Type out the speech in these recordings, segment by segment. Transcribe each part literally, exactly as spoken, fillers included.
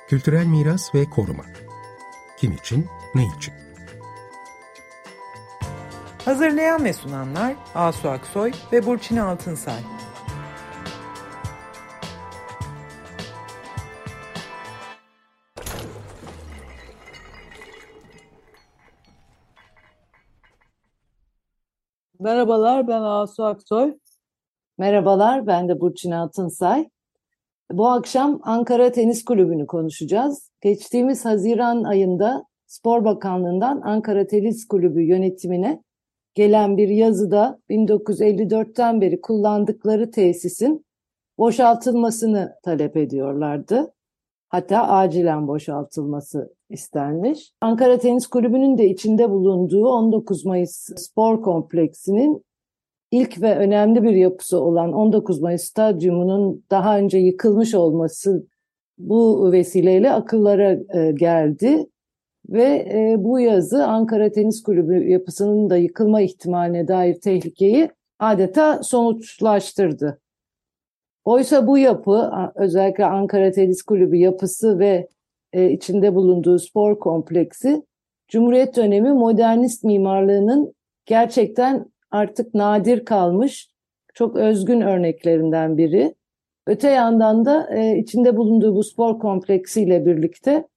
Kültürel miras ve koruma. Kim için, ne için? Hazırlayan ve sunanlar Asu Aksoy ve Burçin Altınsay. Merhabalar, ben Asu Aksoy. Merhabalar, ben de Burçin Altınsay. Bu akşam Ankara Tenis Kulübü'nü konuşacağız. Geçtiğimiz Haziran ayında Spor Bakanlığı'ndan Ankara Tenis Kulübü yönetimine gelen bir yazıda bin dokuz yüz elli dörtten beri kullandıkları tesisin boşaltılmasını talep ediyorlardı. Hatta acilen boşaltılması istenmiş. Ankara Tenis Kulübü'nün de içinde bulunduğu on dokuz Mayıs Spor Kompleksi'nin İlk ve önemli bir yapısı olan on dokuz Mayıs Stadyumu'nun daha önce yıkılmış olması bu vesileyle akıllara geldi ve bu yazı Ankara Tenis Kulübü yapısının da yıkılma ihtimaline dair tehlikeyi adeta somutlaştırdı. Oysa bu yapı, özellikle Ankara Tenis Kulübü yapısı ve içinde bulunduğu spor kompleksi, Cumhuriyet dönemi modernist mimarlığının gerçekten artık nadir kalmış, çok özgün örneklerinden biri. Öte yandan da e, içinde bulunduğu bu spor kompleksiyle birlikte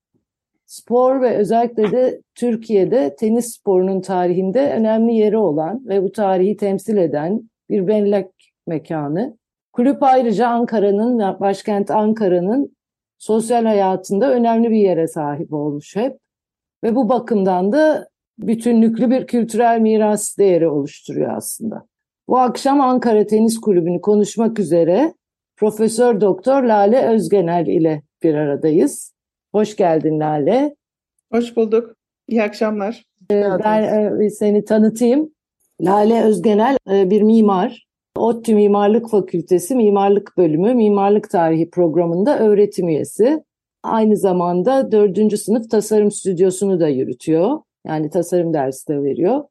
spor ve özellikle de Türkiye'de tenis sporunun tarihinde önemli yeri olan ve bu tarihi temsil eden bir bellek mekanı. Kulüp ayrıca Ankara'nın, başkent Ankara'nın sosyal hayatında önemli bir yere sahip olmuş hep. Ve bu bakımdan da bütünlüklü bir kültürel miras değeri oluşturuyor aslında. Bu akşam Ankara Tenis Kulübü'nü konuşmak üzere Profesör Doktor Lale Özgenel ile bir aradayız. Hoş geldin Lale. Hoş bulduk. İyi akşamlar. Ben seni tanıtayım. Lale Özgenel bir mimar. ODTÜ Mimarlık Fakültesi Mimarlık Bölümü Mimarlık Tarihi programında öğretim üyesi. Aynı zamanda dördüncü sınıf tasarım stüdyosunu da yürütüyor. Yani tasarım dersi de veriyor.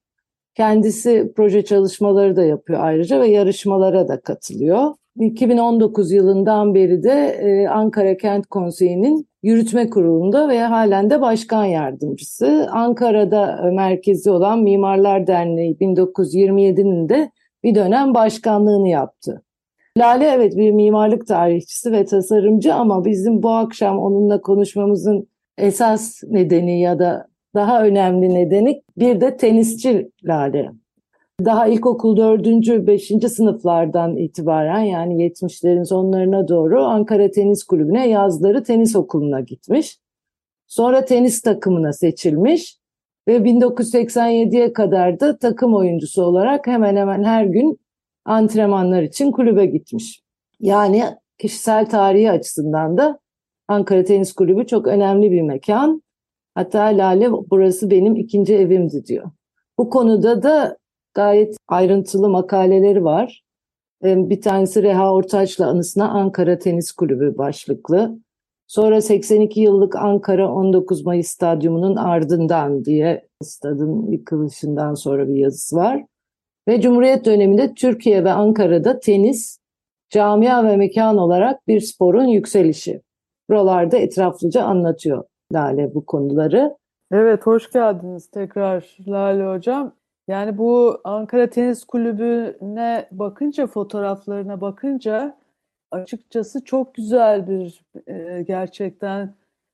Kendisi proje çalışmaları da yapıyor ayrıca ve yarışmalara da katılıyor. iki bin on dokuz yılından beri de Ankara Kent Konseyi'nin yürütme kurulunda ve halen de başkan yardımcısı. Ankara'da merkezi olan Mimarlar Derneği bin dokuz yüz yirmi yedinin de bir dönem başkanlığını yaptı. Lale evet bir mimarlık tarihçisi ve tasarımcı ama bizim bu akşam onunla konuşmamızın esas nedeni ya da daha önemli nedeni bir de tenisçi Lale. Daha ilkokul dördüncü, beşinci sınıflardan itibaren yani yetmişlerin sonlarına doğru Ankara Tenis Kulübü'ne yazları tenis okuluna gitmiş. Sonra tenis takımına seçilmiş ve bin dokuz yüz seksen yediye kadar da takım oyuncusu olarak hemen hemen her gün antrenmanlar için kulübe gitmiş. Yani kişisel tarihi açısından da Ankara Tenis Kulübü çok önemli bir mekan. Hatta Lale burası benim ikinci evimdi diyor. Bu konuda da gayet ayrıntılı makaleleri var. Bir tanesi Reha Ortaç'la anısına Ankara Tenis Kulübü başlıklı. Sonra seksen iki yıllık Ankara on dokuz Mayıs Stadyumu'nun ardından diye stadın yıkılışından sonra bir yazısı var. Ve Cumhuriyet döneminde Türkiye ve Ankara'da tenis, camia ve mekan olarak bir sporun yükselişi. Buralarda etraflıca anlatıyor Lale bu konuları. Evet, hoş geldiniz tekrar Lale Hocam. Yani bu Ankara Tenis Kulübü'ne bakınca, fotoğraflarına bakınca açıkçası çok güzel bir e, gerçekten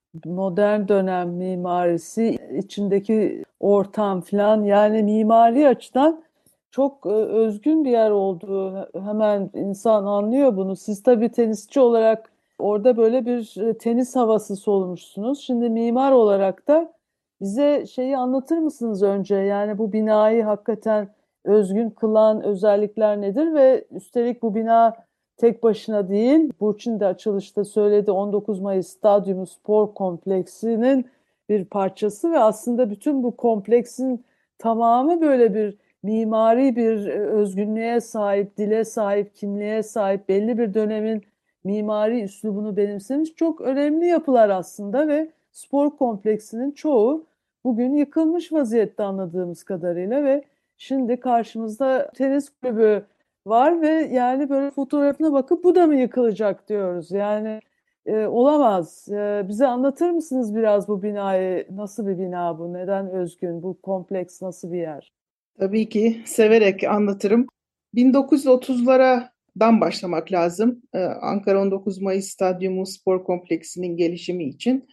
modern dönem mimarisi, içindeki ortam falan yani mimari açıdan çok e, özgün bir yer olduğu hemen insan anlıyor bunu. Siz tabii tenisçi olarak orada böyle bir e, tenis havası solmuşsunuz. Şimdi mimar olarak da bize şeyi anlatır mısınız önce? Yani bu binayı hakikaten özgün kılan özellikler nedir ve üstelik bu bina tek başına değil, Burçin de açılışta söyledi, on dokuz Mayıs Stadyumu Spor Kompleksi'nin bir parçası ve aslında bütün bu kompleksin tamamı böyle bir mimari bir özgünlüğe sahip, dile sahip, kimliğe sahip, belli bir dönemin mimari üslubunu benimsemiş çok önemli yapılar aslında ve spor kompleksinin çoğu bugün yıkılmış vaziyette anladığımız kadarıyla ve şimdi karşımızda tenis kulübü var ve yani böyle fotoğrafına bakıp bu da mı yıkılacak diyoruz. Yani e, olamaz. E, bize anlatır mısınız biraz bu binayı? Nasıl bir bina bu? Neden özgün? Bu kompleks nasıl bir yer? Tabii ki severek anlatırım. bin dokuz yüz otuzlardan başlamak lazım. Ee, Ankara on dokuz Mayıs Stadyumu Spor Kompleksi'nin gelişimi için.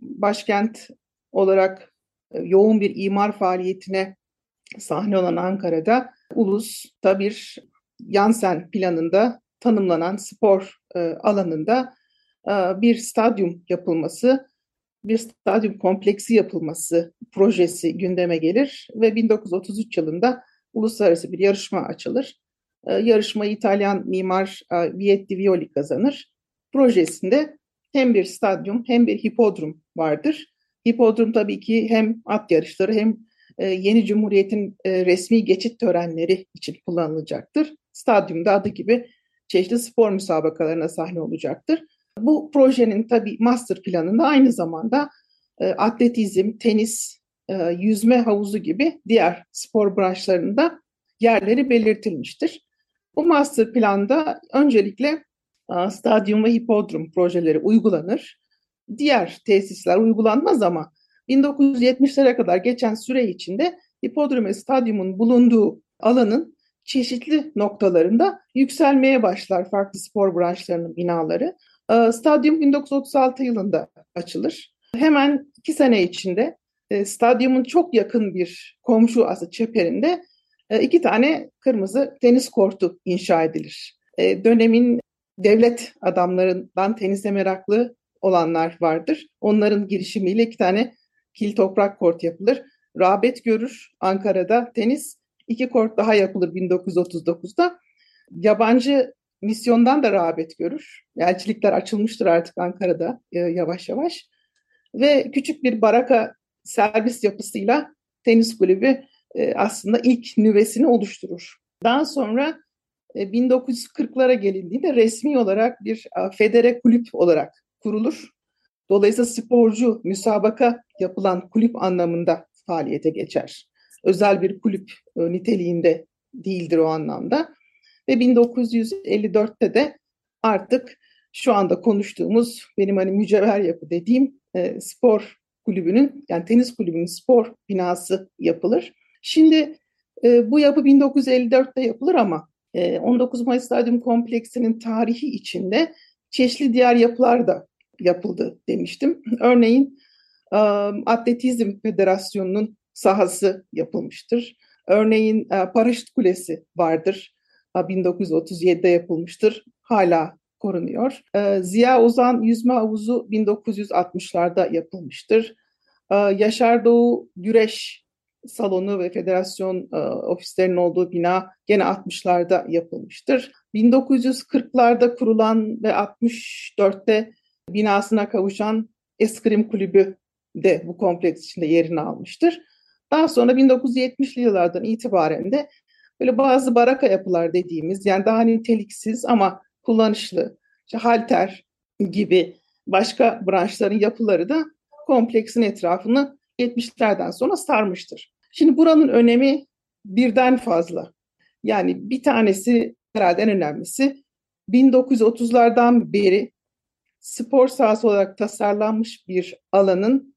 Başkent olarak e, yoğun bir imar faaliyetine sahne olan Ankara'da Ulus'ta bir Yansen planında tanımlanan spor e, alanında e, bir stadyum yapılması, bir stadyum kompleksi yapılması projesi gündeme gelir ve bin dokuz yüz otuz üç yılında uluslararası bir yarışma açılır. E, yarışmayı İtalyan mimar e, Vietti Violi kazanır. Projesinde hem bir stadyum hem bir hipodrom vardır. Hipodrom tabii ki hem at yarışları hem e, yeni Cumhuriyet'in e, resmi geçit törenleri için kullanılacaktır. Stadyumda adı gibi çeşitli spor müsabakalarına sahne olacaktır. Bu projenin tabii master planında aynı zamanda e, atletizm, tenis, e, yüzme havuzu gibi diğer spor branşlarında yerleri belirtilmiştir. Bu master planda öncelikle e, stadyum ve hipodrom projeleri uygulanır. Diğer tesisler uygulanmaz ama bin dokuz yüz yetmişlere kadar geçen süre içinde hipodrom ve stadyumun bulunduğu alanın çeşitli noktalarında yükselmeye başlar farklı spor branşlarının binaları. Stadyum bin dokuz yüz otuz altı yılında açılır. Hemen iki sene içinde stadyumun çok yakın bir komşu aslında çeperinde iki tane kırmızı tenis kortu inşa edilir. Dönemin devlet adamlarından tenise meraklı olanlar vardır. Onların girişimiyle iki tane kil toprak kort yapılır. Rağbet görür Ankara'da tenis. İki kort daha yapılır bin dokuz yüz otuz dokuzda. Yabancı misyondan da rağbet görür. Elçilikler açılmıştır artık Ankara'da e, yavaş yavaş. Ve küçük bir baraka servis yapısıyla tenis kulübü e, aslında ilk nüvesini oluşturur. Daha sonra e, bin dokuz yüz kırklara gelindiğinde resmi olarak bir e, federe kulüp olarak kurulur. Dolayısıyla sporcu müsabaka yapılan kulüp anlamında faaliyete geçer. Özel bir kulüp e, niteliğinde değildir o anlamda. Ve bin dokuz yüz elli dörtte de artık şu anda konuştuğumuz benim hani mücevher yapı dediğim e, spor kulübünün yani tenis kulübünün spor binası yapılır. Şimdi e, bu yapı bin dokuz yüz elli dörtte yapılır ama e, on dokuz Mayıs Stadyum Kompleksi'nin tarihi içinde çeşitli diğer yapılar da yapıldı demiştim. Örneğin e, Atletizm Federasyonu'nun sahası yapılmıştır. Örneğin e, Paraşüt Kulesi vardır. bin dokuz yüz otuz yedide yapılmıştır. Hala korunuyor. Ee, Ziya Ozan Yüzme Havuzu bin dokuz yüz altmışlarda yapılmıştır. Ee, Yaşar Doğu Güreş Salonu ve federasyon e, ofislerinin olduğu bina gene altmışlarda yapılmıştır. bin dokuz yüz kırklarda kurulan ve altmış dörtte binasına kavuşan Eskrim Kulübü de bu kompleks içinde yerini almıştır. Daha sonra bin dokuz yüz yetmişli yıllardan itibaren de böyle bazı baraka yapılar dediğimiz yani daha niteliksiz ama kullanışlı, işte halter gibi başka branşların yapıları da kompleksin etrafını yetmişlerden sonra sarmıştır. Şimdi buranın önemi birden fazla. Yani bir tanesi herhalde en önemlisi bin dokuz yüz otuzlardan beri spor sahası olarak tasarlanmış bir alanın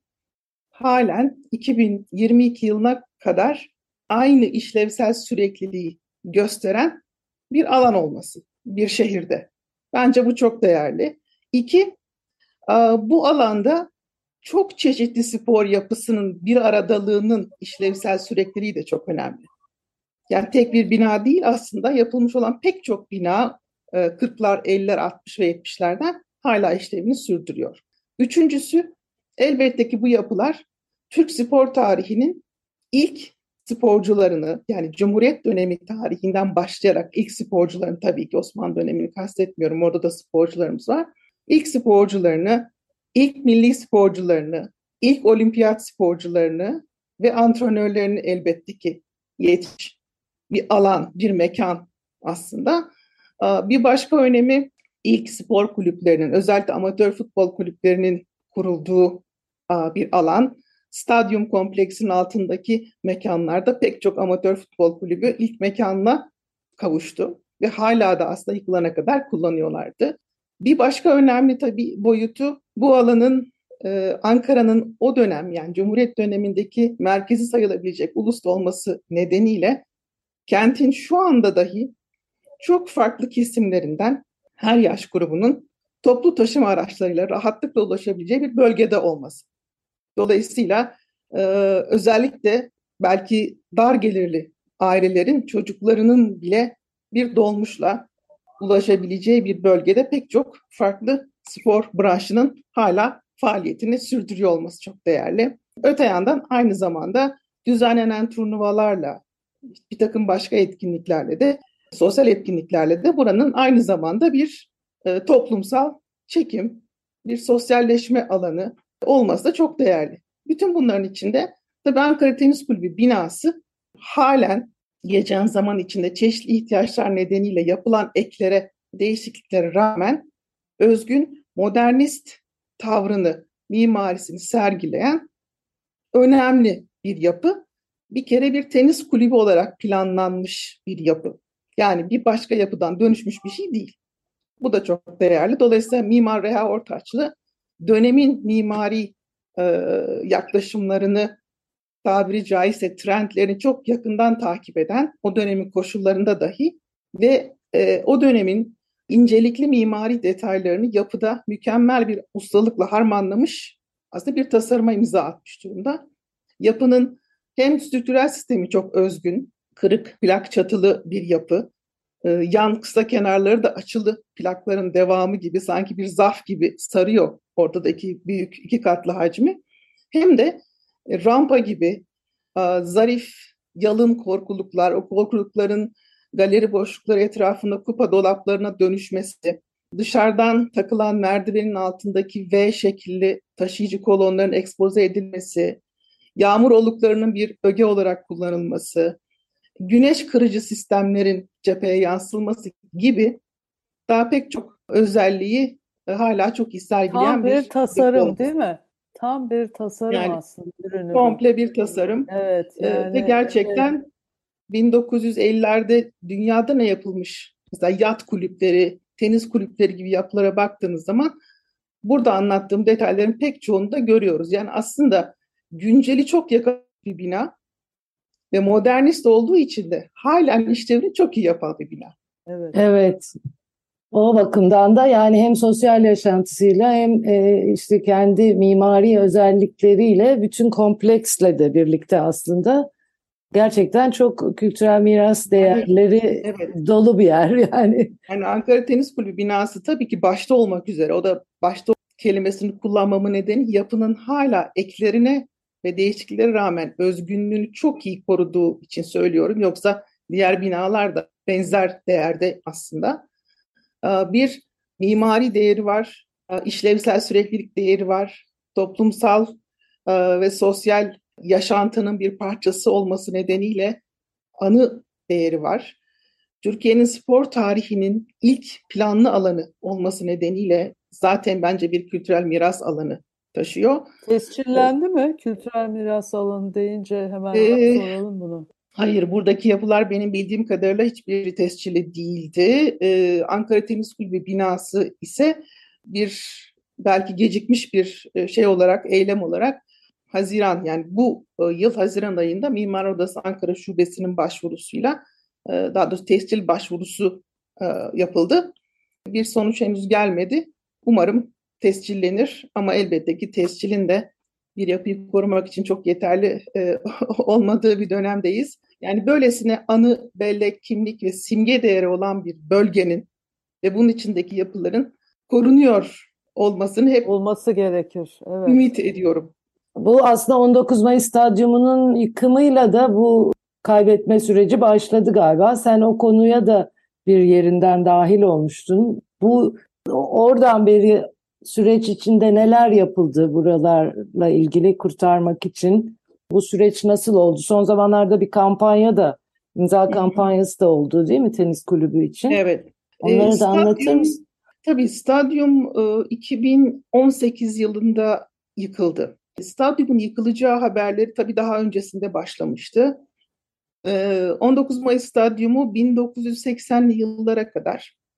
halen iki bin yirmi iki yılına kadar aynı işlevsel sürekliliği gösteren bir alan olması bir şehirde. Bence bu çok değerli. İki, bu alanda çok çeşitli spor yapısının bir aradalığının işlevsel sürekliliği de çok önemli. Yani tek bir bina değil aslında yapılmış olan pek çok bina kırklar, elliler, altmış ve yetmişlerden hala işlevini sürdürüyor. Üçüncüsü elbette ki bu yapılar Türk spor tarihinin ilk sporcularını yani Cumhuriyet dönemi tarihinden başlayarak ilk sporcularını tabii ki Osmanlı dönemini kastetmiyorum orada da sporcularımız var. İlk sporcularını, ilk milli sporcularını, ilk olimpiyat sporcularını ve antrenörlerini elbette ki yetiş bir alan, bir mekan aslında. Bir başka önemi ilk spor kulüplerinin özellikle amatör futbol kulüplerinin kurulduğu bir alan. Stadyum kompleksinin altındaki mekanlarda pek çok amatör futbol kulübü ilk mekanına kavuştu ve hala da aslında yıkılana kadar kullanıyorlardı. Bir başka önemli tabii boyutu bu alanın e, Ankara'nın o dönem yani Cumhuriyet dönemindeki merkezi sayılabilecek ulus olması nedeniyle kentin şu anda dahi çok farklı kesimlerinden her yaş grubunun toplu taşıma araçlarıyla rahatlıkla ulaşabileceği bir bölgede olması. Dolayısıyla e, özellikle belki dar gelirli ailelerin çocuklarının bile bir dolmuşla ulaşabileceği bir bölgede pek çok farklı spor branşının hala faaliyetini sürdürüyor olması çok değerli. Öte yandan aynı zamanda düzenlenen turnuvalarla, bir takım başka etkinliklerle de, sosyal etkinliklerle de buranın aynı zamanda bir e, toplumsal çekim, bir sosyalleşme alanı olması da çok değerli. Bütün bunların içinde tabii Ankara Tenis Kulübü binası halen geçen zaman içinde çeşitli ihtiyaçlar nedeniyle yapılan eklere, değişikliklere rağmen özgün modernist tavrını, mimarisini sergileyen önemli bir yapı. Bir kere bir tenis kulübü olarak planlanmış bir yapı. Yani bir başka yapıdan dönüşmüş bir şey değil. Bu da çok değerli. Dolayısıyla Mimar Reha Ortaçlı dönemin mimari e, yaklaşımlarını, tabiri caizse trendlerini çok yakından takip eden, o dönemin koşullarında dahi ve e, o dönemin incelikli mimari detaylarını yapıda mükemmel bir ustalıkla harmanlamış, aslında bir tasarıma imza atmış durumda. Yapının hem strüktürel sistemi çok özgün, kırık plak çatılı bir yapı, e, yan kısa kenarları da açılı plakların devamı gibi, sanki bir zarf gibi sarıyor ortadaki büyük iki katlı hacmi. Hem de rampa gibi zarif, yalın korkuluklar, o korkulukların galeri boşlukları etrafında kupa dolaplarına dönüşmesi, dışarıdan takılan merdivenin altındaki V şekilli taşıyıcı kolonların ekspoze edilmesi, yağmur oluklarının bir öge olarak kullanılması, güneş kırıcı sistemlerin cepheye yansıtılması gibi daha pek çok özelliği hala çok iyi sergileyen Tam bir bir tasarım değil mi? Tam bir tasarım yani aslında ürünü bu. komple bir tasarım. Evet yani Ve gerçekten bin dokuz yüz ellilerde dünyada ne yapılmış? Mesela yat kulüpleri, tenis kulüpleri gibi yapılara baktığınız zaman burada anlattığım detayların pek çoğunu da görüyoruz. Yani aslında günceli çok yakın bir bina ve modernist olduğu için de halen işlevini çok iyi yapan bir bina. Evet. Evet. O bakımdan da yani hem sosyal yaşantısıyla hem e, işte kendi mimari özellikleriyle bütün kompleksle de birlikte aslında gerçekten çok kültürel miras değerleri Evet. dolu bir yer yani. Yani Ankara Tenis Kulübü binası tabii ki başta olmak üzere, o da başta kelimesini kullanmamın nedeni yapının hala eklerine ve değişikliklere rağmen özgünlüğünü çok iyi koruduğu için söylüyorum. Yoksa diğer binalar da benzer değerde aslında. Bir mimari değeri var, işlevsel süreklilik değeri var, toplumsal ve sosyal yaşantının bir parçası olması nedeniyle anı değeri var. Türkiye'nin spor tarihinin ilk planlı alanı olması nedeniyle zaten bence bir kültürel miras alanı taşıyor. Tescillendi mi? Kültürel miras alanı deyince hemen Ee, soralım bunu. Hayır, buradaki yapılar benim bildiğim kadarıyla hiçbiri tescilli değildi. Ee, Ankara Tenis Kulübü binası ise bir belki gecikmiş bir şey olarak, eylem olarak Haziran, yani bu yıl Haziran ayında Mimar Odası Ankara Şubesi'nin başvurusuyla, daha doğrusu tescil başvurusu yapıldı. Bir sonuç henüz gelmedi. Umarım tescillenir ama elbette ki tescilin de bir yapıyı korumak için çok yeterli e, olmadığı bir dönemdeyiz. Yani böylesine anı, bellek, kimlik ve simge değeri olan bir bölgenin ve bunun içindeki yapıların korunuyor olmasını hep olması gerekir. Evet. ümit ediyorum. Bu aslında on dokuz Mayıs Stadyumu'nun yıkımıyla da bu kaybetme süreci başladı galiba. Sen o konuya da bir yerinden dahil olmuştun. Bu oradan beri süreç içinde neler yapıldı buralarla ilgili kurtarmak için? Bu süreç nasıl oldu? Son zamanlarda bir kampanya da, imza kampanyası da oldu değil mi tenis kulübü için? Evet. Onları E, da stadyum, anlatır mısın? Tabii stadyum e, iki bin on sekiz yılında yıkıldı. Stadyumun yıkılacağı haberleri tabii daha öncesinde başlamıştı. E, on dokuz Mayıs Stadyumu bin dokuz yüz seksenli yıllara kadar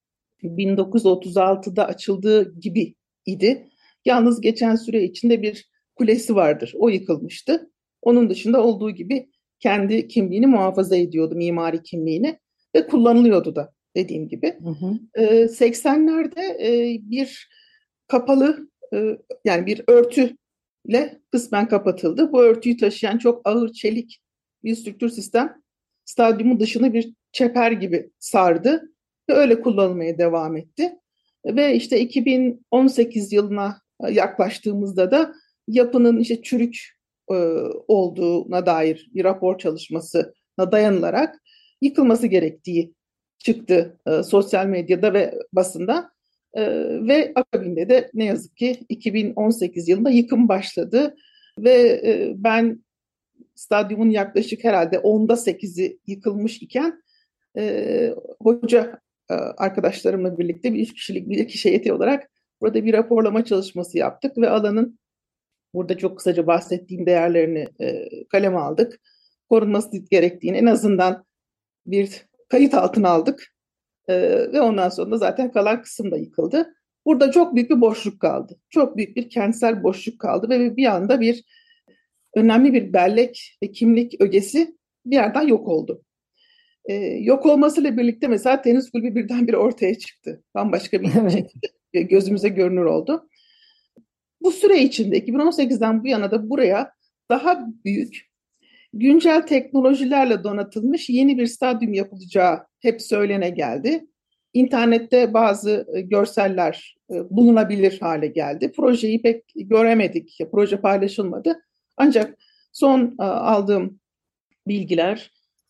bin dokuz yüz otuz altıda açıldığı gibi idi. Yalnız geçen süre içinde bir kulesi vardır. O yıkılmıştı. Onun dışında olduğu gibi kendi kimliğini muhafaza ediyordu, mimari kimliğini ve kullanılıyordu da dediğim gibi. Hı hı. Ee, seksenlerde e, bir kapalı e, yani bir örtüyle kısmen kapatıldı. Bu örtüyü taşıyan çok ağır çelik bir strüktür sistem stadyumun dışını bir çeper gibi sardı ve öyle kullanılmaya devam etti. Ve işte iki bin on sekiz yılına yaklaştığımızda da yapının işte çürük e, olduğuna dair bir rapor çalışmasına dayanılarak yıkılması gerektiği çıktı e, sosyal medyada ve basında. E, ve akabinde de ne yazık ki iki bin on sekiz yılında yıkım başladı ve e, ben stadyumun yaklaşık herhalde onda sekizi yıkılmış iken e, hoca e, arkadaşlarımla birlikte bir üç kişilik bir kişi heyeti olarak burada bir raporlama çalışması yaptık ve alanın burada çok kısaca bahsettiğim değerlerini e, kaleme aldık. Korunması gerektiğini en azından bir kayıt altına aldık e, ve ondan sonra da zaten kalan kısım da yıkıldı. Burada çok büyük bir boşluk kaldı. Çok büyük bir kentsel boşluk kaldı ve bir anda bir önemli bir bellek ve kimlik ögesi bir yerden yok oldu. Ee, yok olmasıyla birlikte mesela tenis kulübü birdenbire ortaya çıktı. Bambaşka bir evet. şekilde gözümüze görünür oldu. Bu süre içinde iki bin on sekizden bu yana da buraya daha büyük, güncel teknolojilerle donatılmış yeni bir stadyum yapılacağı hep söylene geldi. İnternette bazı görseller bulunabilir hale geldi. Projeyi pek göremedik, proje paylaşılmadı. Ancak son aldığım bilgiler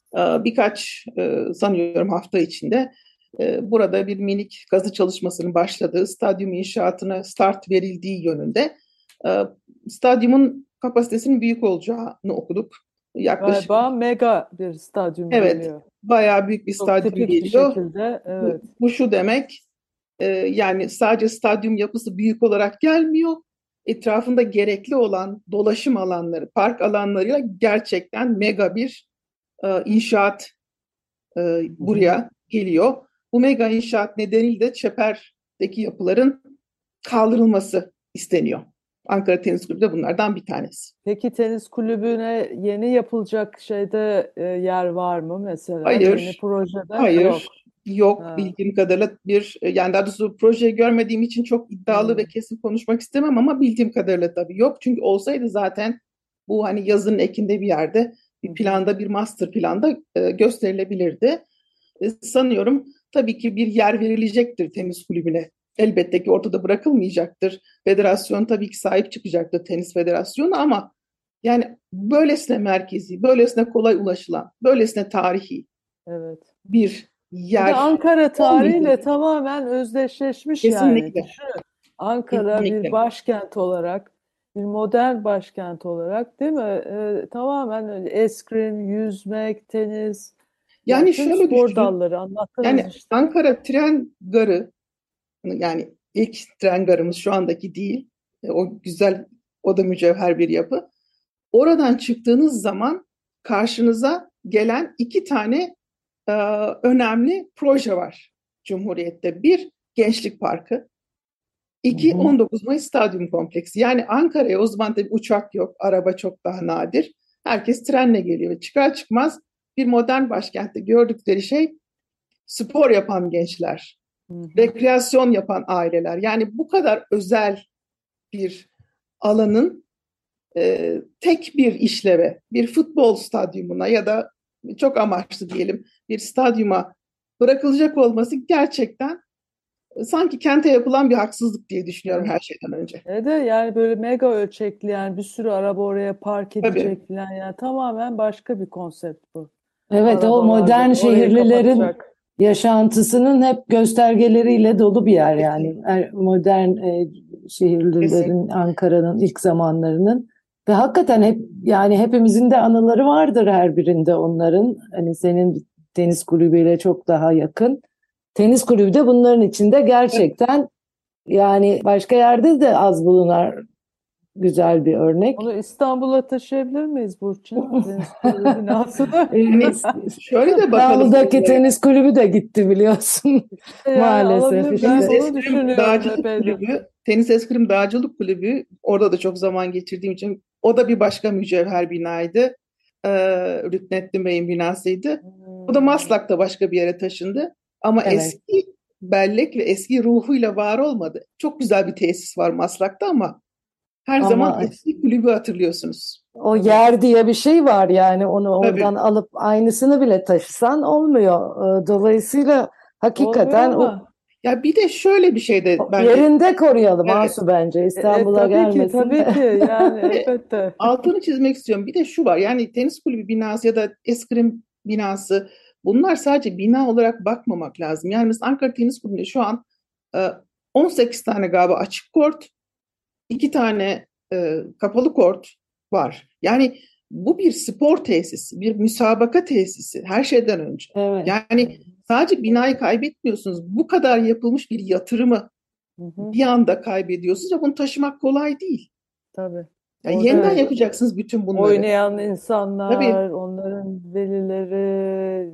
birkaç sanıyorum hafta içinde burada bir minik kazı çalışmasının başladığı, stadyum inşaatına start verildiği yönünde. Stadyumun kapasitesinin büyük olacağını okuduk. Yaklaşık galiba mega bir stadyum evet, geliyor. Bayağı büyük bir Çok stadyum tipik geliyor. Bir şekilde, evet. bu, bu şu demek, yani sadece stadyum yapısı büyük olarak gelmiyor. Etrafında gerekli olan dolaşım alanları, park alanlarıyla gerçekten mega bir e, inşaat e, buraya geliyor. Bu mega inşaat nedeniyle de çeperdeki yapıların kaldırılması isteniyor. Ankara Tenis Kulübü de bunlardan bir tanesi. Peki tenis kulübüne yeni yapılacak şeyde e, yer var mı mesela? Hayır. Yeni projede hayır. Yok. Yok ha. Bildiğim kadarıyla bir, yani daha doğrusu projeyi görmediğim için çok iddialı hmm. ve kesin konuşmak istemem ama bildiğim kadarıyla tabii yok. Çünkü olsaydı zaten bu hani yazın ekinde bir yerde bir planda, bir master planda e, gösterilebilirdi. E, sanıyorum tabii ki bir yer verilecektir tenis kulübüne. Elbette ki ortada bırakılmayacaktır. Federasyon tabii ki sahip çıkacaktır, tenis federasyonu, ama yani böylesine merkezi, böylesine kolay ulaşılan, böylesine tarihi evet. bir yer. Bir de Ankara tarihiyle tamamen özdeşleşmiş. Kesinlikle. Yani. Düşün. Ankara Kesinlikle. Bir başkent olarak, bir modern başkent olarak, değil mi? Ee, tamamen öyle. Eskrim, yüzmek, tenis. Yani, yani şöyle spor düşünün. dalları anlattınız yani işte. Ankara tren garı, yani ilk tren garımız şu andaki değil. O güzel, o da mücevher bir yapı. Oradan çıktığınız zaman karşınıza gelen iki tane e, önemli proje var Cumhuriyet'te. Bir, Gençlik Parkı. İki, on dokuz Mayıs Stadyum Kompleksi. Yani Ankara'ya o zaman tabii uçak yok, araba çok daha nadir. Herkes trenle geliyor. Çıkar çıkmaz bir modern başkentte gördükleri şey spor yapan gençler, hı hı. rekreasyon yapan aileler. Yani bu kadar özel bir alanın e, tek bir işleve, bir futbol stadyumuna ya da çok amaçlı diyelim bir stadyuma bırakılacak olması gerçekten sanki kente yapılan bir haksızlık diye düşünüyorum her şeyden önce. Evet, yani böyle mega ölçekli, yani bir sürü araba oraya park edecek falan, yani tamamen başka bir konsept bu. Evet, Arabalar o modern şehirlilerin yaşantısının hep göstergeleriyle dolu bir yer yani. Modern e, şehirlilerin, Ankara'nın ilk zamanlarının ve hakikaten hep, yani hepimizin de anıları vardır her birinde onların. Hani senin tenis kulübüyle çok daha yakın. Tenis kulübü de bunların içinde gerçekten, yani başka yerde de az bulunan güzel bir örnek. Onu İstanbul'a taşıyabilir miyiz Burçin? Deniz kulübü binasını. Yani şöyle de bakalım. İstanbul'daki tenis kulübü de gitti biliyorsun. Yani Maalesef alabilir. işte. Ben Tenis onu Eskrim düşünüyorum Dağcılık epeydir. Kulübü, Tenis Eskrim Dağcılık Kulübü, orada da çok zaman geçirdiğim için o da bir başka mücevher binaydı. Ee, Rüknettin Bey'in binasıydı. O da Hmm. Maslak'ta başka bir yere taşındı. Ama Evet. eski bellek ve eski ruhuyla var olmadı. Çok güzel bir tesis var Maslak'ta ama her Ama zaman eski kulübü hatırlıyorsunuz. o yer diye bir şey var yani onu Tabii. oradan alıp aynısını bile taşısan olmuyor. Ee, Dolayısıyla hakikaten Olmuyor o ama. Ya bir de şöyle bir şey de o bence. yerinde koruyalım Evet. Asu bence E, e, İstanbul'a tabii ki gelmesin. tabii ki yani elbette. Altını çizmek istiyorum. Bir de şu var. Yani tenis kulübü binası ya da eskrim binası, bunlar sadece bina olarak bakmamak lazım. Yani mesela Ankara Tenis Kulübü'nde şu an e, on sekiz tane galiba açık kort, iki tane e, kapalı kort var. Yani bu bir spor tesisi, bir müsabaka tesisi her şeyden önce. Evet. Yani sadece binayı kaybetmiyorsunuz. Bu kadar yapılmış bir yatırımı Hı hı, bir anda kaybediyorsunuz ve bunu taşımak kolay değil. tabii. Yani Orada yeniden Evet. yapacaksınız bütün bunları. oynayan Tabii. insanlar, onların velileri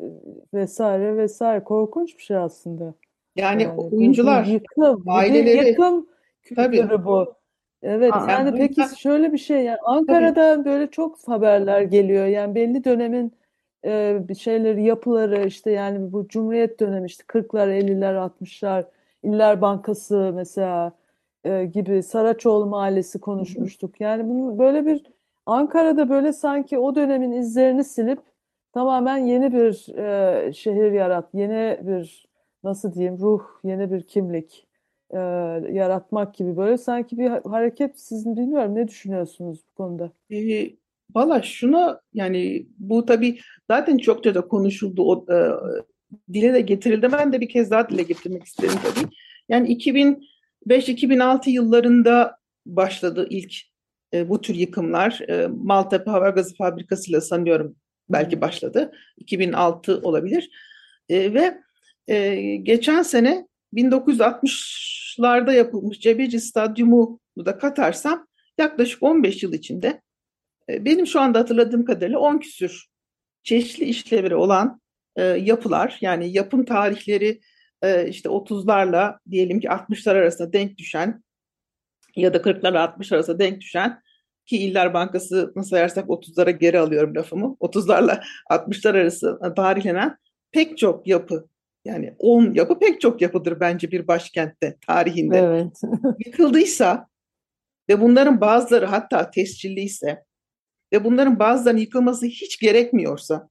vesaire vesaire korkunç bir şey aslında. Yani Yani bir, bir oyuncular, yıkım, bir aileleri, yıkım tabii. kültürü bu. Evet, Aa, yani Yani o peki yüzden şöyle bir şey yani tabii. Ankara'da böyle çok haberler geliyor. Yani belli dönemin e, bir şeyleri, yapıları işte yani bu Cumhuriyet dönemi işte kırklar, elliler, altmışlar, İller Bankası mesela e, gibi Saraçoğlu Mahallesi konuşmuştuk. Yani bunun böyle bir Ankara'da böyle sanki o dönemin izlerini silip tamamen yeni bir e, şehir yarat, yeni bir nasıl diyeyim ruh, yeni bir kimlik e, yaratmak gibi böyle sanki bir ha- hareket sizin bilmiyorum ne düşünüyorsunuz bu konuda? E, valla şunu yani bu tabii zaten çokça da konuşuldu. O, e, dile de getirildi. Ben de bir kez daha dile getirmek isterim tabii. Yani iki bin beş iki bin altı yıllarında başladı ilk e, bu tür yıkımlar. E, Maltepe Hava Gazı Fabrikası'yla sanıyorum belki Hmm. başladı. iki bin altı olabilir. E, ve e, geçen sene bin dokuz yüz altmışlarda yapılmış Cebeci Stadyumu da katarsam yaklaşık on beş yıl içinde e, benim şu anda hatırladığım kadarıyla on küsür çeşitli işlevleri olan e, yapılar, yani yapım tarihleri e, işte otuzlarla diyelim ki altmışlar arasında denk düşen ya da kırklarla altmış arasında denk düşen, ki İller Bankası'nı sayarsak otuzlara geri alıyorum lafımı, otuzlarla altmışlar arası tarihlenen pek çok yapı, yani on yapı pek çok yapıdır bence bir başkentte tarihinde. Evet. Yıkıldıysa ve bunların bazıları hatta tescilliyse ve bunların bazılarının yıkılması hiç gerekmiyorsa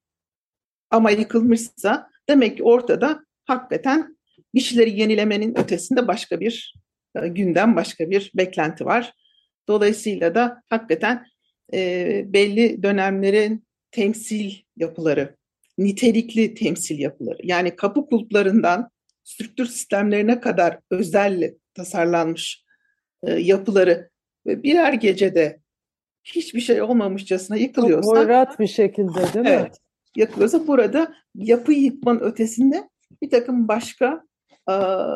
ama yıkılmışsa demek ki ortada hakikaten bir şeyleri yenilemenin ötesinde başka bir e, gündem, başka bir beklenti var. Dolayısıyla da hakikaten e, belli dönemlerin temsil yapıları, nitelikli temsil yapıları, yani kapı kulplarından strüktür sistemlerine kadar özelle tasarlanmış e, yapıları ve birer gecede hiçbir şey olmamışçasına Çok yıkılıyorsa, hoyrat bir şekilde değil mi? evet, yapılıyorsa burada yapıyı yıkmanın ötesinde bir takım başka e,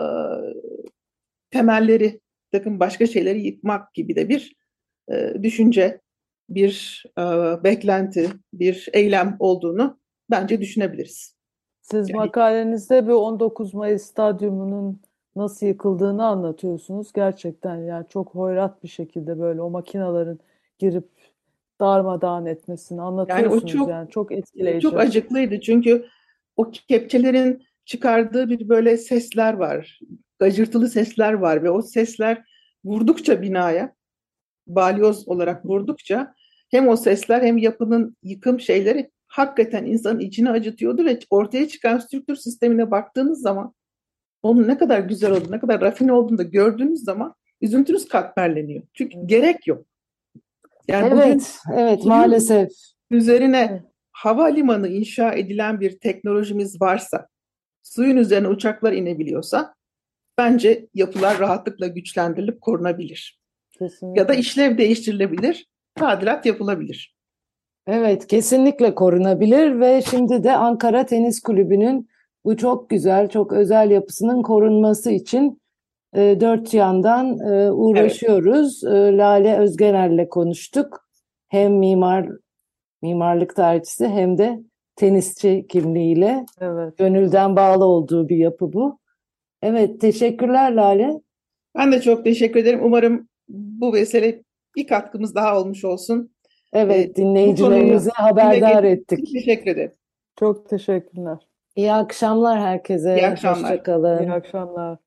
temelleri, bir takım başka şeyleri yıkmak gibi de bir e, düşünce, bir e, beklenti, bir eylem olduğunu bence düşünebiliriz. Siz Yani, makalenizde bir on dokuz Mayıs stadyumunun nasıl yıkıldığını anlatıyorsunuz. Gerçekten yani çok hoyrat bir şekilde böyle o makinaların girip darmadağın etmesini yani o anlatıyorsunuz. çok Yani çok çok etkileyici. acıklıydı çünkü o kepçelerin çıkardığı bir böyle sesler var, gacırtılı sesler var ve o sesler vurdukça binaya, balyoz olarak vurdukça hem o sesler hem yapının yıkım şeyleri hakikaten insanın içini acıtıyordu ve ortaya çıkan strüktür sistemine baktığınız zaman onun ne kadar güzel olduğunu, ne kadar rafine olduğunu da gördüğünüz zaman üzüntünüz katmerleniyor. Çünkü Evet. gerek yok. Yani bugün Evet, evet suyun maalesef. üzerine Evet. havalimanı inşa edilen bir teknolojimiz varsa, suyun üzerine uçaklar inebiliyorsa bence yapılar rahatlıkla güçlendirilip korunabilir. Ya da Kesinlikle. işlev değiştirilebilir, tadilat yapılabilir. Evet, kesinlikle korunabilir ve şimdi de Ankara Tenis Kulübü'nün bu çok güzel, çok özel yapısının korunması için e, dört yandan e, uğraşıyoruz. E, Lale Özgener'le konuştuk. Hem mimar, mimarlık tarihçisi hem de tenisçi kimliğiyle Evet. gönülden bağlı olduğu bir yapı bu. Evet, teşekkürler Lale. Ben de çok teşekkür ederim. Umarım bu vesile bir katkımız daha olmuş olsun. Evet, Ee, dinleyicilerimize bu konuyu haberdar dile ettik. getirdiğiniz için teşekkür ederim. Çok teşekkürler. İyi akşamlar herkese. İyi akşamlar. Hoşça kalın. İyi akşamlar.